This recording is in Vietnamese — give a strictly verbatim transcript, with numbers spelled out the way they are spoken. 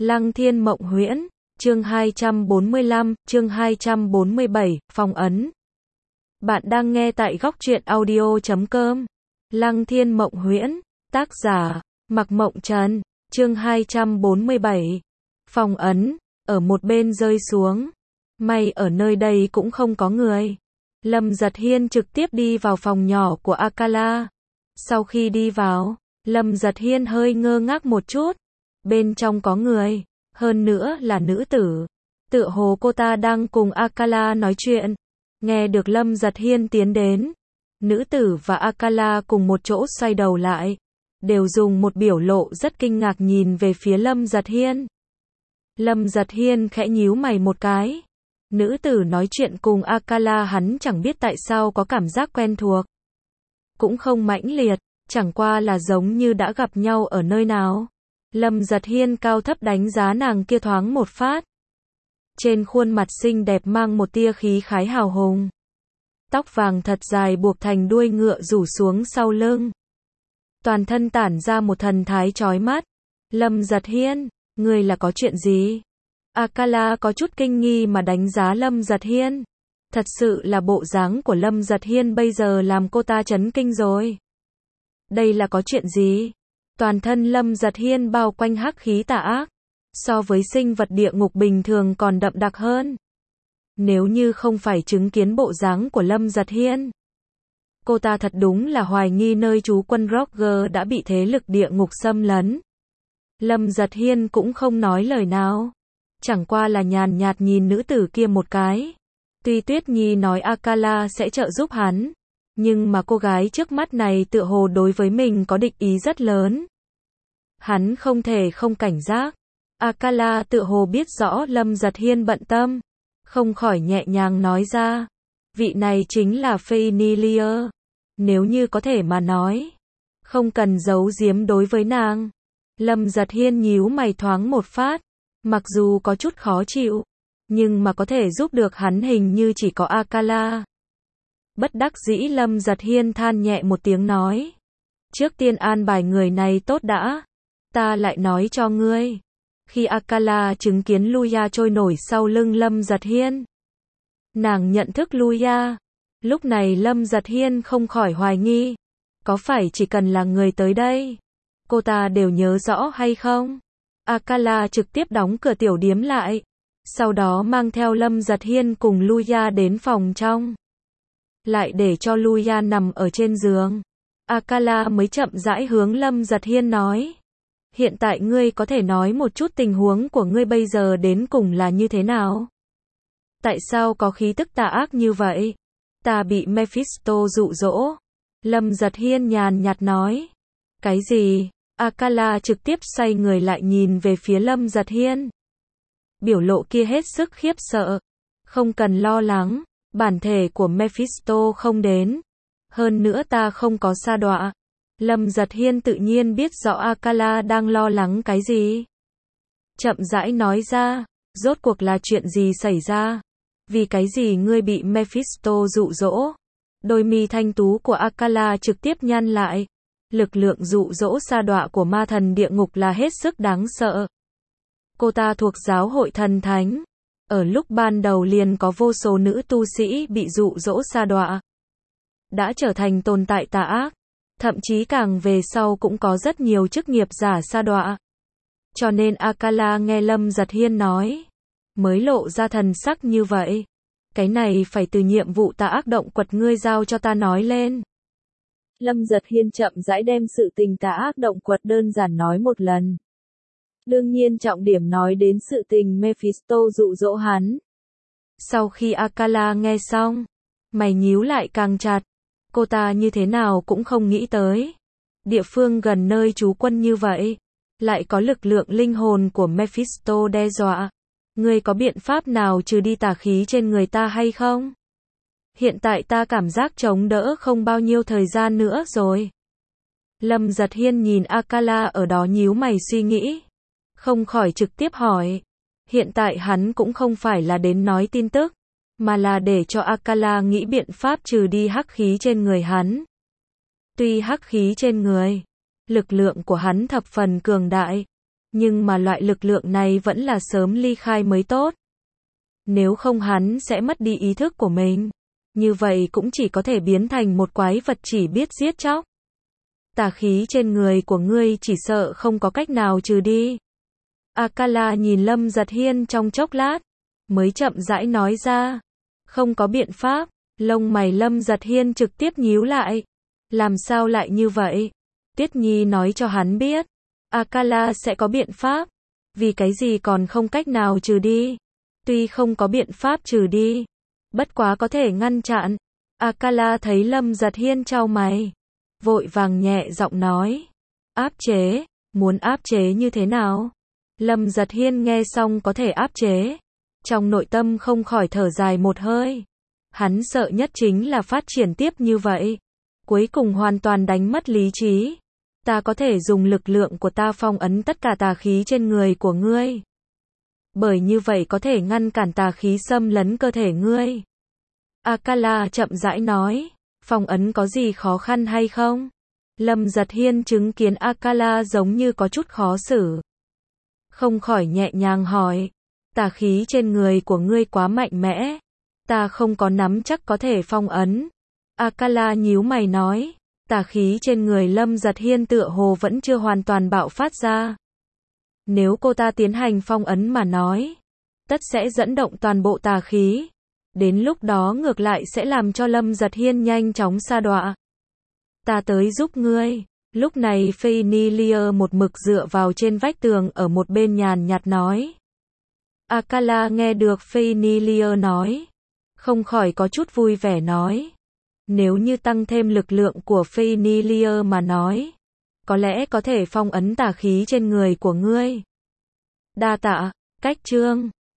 Lăng Thiên Mộng Huyễn, chương hai trăm bốn mươi lăm, chương hai trăm bốn mươi bảy, phong ấn. Bạn đang nghe tại góc truyện audio chấm com. Lăng Thiên Mộng Huyễn, tác giả, Mặc Mộng Trần, chương hai trăm bốn mươi bảy. Phong ấn, ở một bên rơi xuống. May ở nơi đây cũng không có người. Lâm Giật Hiên trực tiếp đi vào phòng nhỏ của Akala. Sau khi đi vào, Lâm Giật Hiên hơi ngơ ngác một chút. Bên trong có người, hơn nữa là nữ tử. Tựa hồ cô ta đang cùng Akala nói chuyện. Nghe được Lâm Giật Hiên tiến đến, nữ tử và Akala cùng một chỗ xoay đầu lại, đều dùng một biểu lộ rất kinh ngạc nhìn về phía Lâm Giật Hiên. Lâm Giật Hiên khẽ nhíu mày một cái. Nữ tử nói chuyện cùng Akala hắn chẳng biết tại sao có cảm giác quen thuộc. Cũng không mãnh liệt, chẳng qua là giống như đã gặp nhau ở nơi nào. Lâm Giật Hiên cao thấp đánh giá nàng kia thoáng một phát. Trên khuôn mặt xinh đẹp mang một tia khí khái hào hùng. Tóc vàng thật dài buộc thành đuôi ngựa rủ xuống sau lưng. Toàn thân tản ra một thần thái chói mắt. Lâm Giật Hiên, người là có chuyện gì? Akala có chút kinh nghi mà đánh giá Lâm Giật Hiên. Thật sự là bộ dáng của Lâm Giật Hiên bây giờ làm cô ta chấn kinh rồi. Đây là có chuyện gì? Toàn thân Lâm Giật Hiên bao quanh hắc khí tà ác. So với sinh vật địa ngục bình thường còn đậm đặc hơn. Nếu như không phải chứng kiến bộ dáng của Lâm Giật Hiên, cô ta thật đúng là hoài nghi nơi trú quân Roger đã bị thế lực địa ngục xâm lấn. Lâm Giật Hiên cũng không nói lời nào. Chẳng qua là nhàn nhạt nhìn nữ tử kia một cái. Tuy Tuyết Nhi nói Akala sẽ trợ giúp hắn, nhưng mà cô gái trước mắt này tựa hồ đối với mình có địch ý rất lớn. Hắn không thể không cảnh giác. Akala tựa hồ biết rõ Lâm Giật Hiên bận tâm, không khỏi nhẹ nhàng nói ra. Vị này chính là Phaenilia. Nếu như có thể mà nói, không cần giấu giếm đối với nàng. Lâm Giật Hiên nhíu mày thoáng một phát. Mặc dù có chút khó chịu, nhưng mà có thể giúp được hắn hình như chỉ có Akala. Bất đắc dĩ Lâm Giật Hiên than nhẹ một tiếng nói. Trước tiên an bài người này tốt đã. Ta lại nói cho ngươi. Khi Akala chứng kiến Luya trôi nổi sau lưng Lâm Giật Hiên, nàng nhận thức Luya. Lúc này Lâm Giật Hiên không khỏi hoài nghi. Có phải chỉ cần là người tới đây, cô ta đều nhớ rõ hay không? Akala trực tiếp đóng cửa tiểu điếm lại. Sau đó mang theo Lâm Giật Hiên cùng Luya đến phòng trong. Lại để cho Luya nằm ở trên giường. Akala mới chậm rãi hướng Lâm Giật Hiên nói. Hiện tại ngươi có thể nói một chút tình huống của ngươi bây giờ đến cùng là như thế nào? Tại sao có khí tức tà ác như vậy? Ta bị Mephisto dụ dỗ. Lâm Giật Hiên nhàn nhạt nói. Cái gì? Akala trực tiếp xoay người lại nhìn về phía Lâm Giật Hiên. Biểu lộ kia hết sức khiếp sợ. Không cần lo lắng, bản thể của Mephisto không đến. Hơn nữa ta không có sa đọa. Lâm Giật Hiên tự nhiên biết rõ Akala đang lo lắng cái gì. Chậm rãi nói ra, rốt cuộc là chuyện gì xảy ra? Vì cái gì ngươi bị Mephisto dụ dỗ? Đôi mi thanh tú của Akala trực tiếp nhăn lại. Lực lượng dụ dỗ sa đọa của ma thần địa ngục là hết sức đáng sợ. Cô ta thuộc giáo hội thần thánh. Ở lúc ban đầu liền có vô số nữ tu sĩ bị dụ dỗ sa đọa. Đã trở thành tồn tại tà ác. Thậm chí càng về sau cũng có rất nhiều chức nghiệp giả sa đọa. Cho nên Akala nghe Lâm Giật Hiên nói, mới lộ ra thần sắc như vậy. Cái này phải từ nhiệm vụ tà ác động quật ngươi giao cho ta nói lên. Lâm Giật Hiên chậm rãi đem sự tình tà ác động quật đơn giản nói một lần. Đương nhiên trọng điểm nói đến sự tình Mephisto dụ dỗ hắn. Sau khi Akala nghe xong, mày nhíu lại càng chặt. Cô ta như thế nào cũng không nghĩ tới. Địa phương gần nơi trú quân như vậy, lại có lực lượng linh hồn của Mephisto đe dọa. Ngươi có biện pháp nào trừ đi tà khí trên người ta hay không? Hiện tại ta cảm giác chống đỡ không bao nhiêu thời gian nữa rồi. Lâm Giật Hiên nhìn Akala ở đó nhíu mày suy nghĩ. Không khỏi trực tiếp hỏi. Hiện tại hắn cũng không phải là đến nói tin tức, mà là để cho Akala nghĩ biện pháp trừ đi hắc khí trên người hắn. Tuy hắc khí trên người, lực lượng của hắn thập phần cường đại, Nhưng mà loại lực lượng này vẫn là sớm ly khai mới tốt. Nếu không hắn sẽ mất đi ý thức của mình. Như vậy cũng chỉ có thể biến thành một quái vật chỉ biết giết chóc. Tà khí trên người của ngươi chỉ sợ không có cách nào trừ đi. Akala nhìn Lâm Giật Hiên trong chốc lát, mới chậm rãi nói ra. Không có biện pháp, lông mày Lâm Giật Hiên trực tiếp nhíu lại. Làm sao lại như vậy? Tuyết Nhi nói cho hắn biết. Akala sẽ có biện pháp. Vì cái gì còn không cách nào trừ đi? Tuy không có biện pháp trừ đi, bất quá có thể ngăn chặn. Akala thấy Lâm Giật Hiên chau mày, vội vàng nhẹ giọng nói. Áp chế, muốn áp chế như thế nào? Lâm Giật Hiên nghe xong có thể áp chế. Trong nội tâm không khỏi thở dài một hơi. Hắn sợ nhất chính là phát triển tiếp như vậy. Cuối cùng hoàn toàn đánh mất lý trí. Ta có thể dùng lực lượng của ta phong ấn tất cả tà khí trên người của ngươi. Bởi như vậy có thể ngăn cản tà khí xâm lấn cơ thể ngươi. Akala chậm rãi nói, phong ấn có gì khó khăn hay không? Lâm Giật Hiên chứng kiến Akala giống như có chút khó xử. Không khỏi nhẹ nhàng hỏi, tà khí trên người của ngươi quá mạnh mẽ. Ta không có nắm chắc có thể phong ấn. Akala nhíu mày nói, tà khí trên người Lâm Giật Hiên tựa hồ vẫn chưa hoàn toàn bạo phát ra. Nếu cô ta tiến hành phong ấn mà nói, tất sẽ dẫn động toàn bộ tà khí. Đến lúc đó ngược lại sẽ làm cho Lâm Giật Hiên nhanh chóng sa đọa. Ta tới giúp ngươi. Lúc này Phainilia một mực dựa vào trên vách tường ở một bên nhàn nhạt nói. Akala nghe được Phainilia nói, không khỏi có chút vui vẻ nói. Nếu như tăng thêm lực lượng của Phainilia mà nói, có lẽ có thể phong ấn tà khí trên người của ngươi. Đa tạ, cách chương.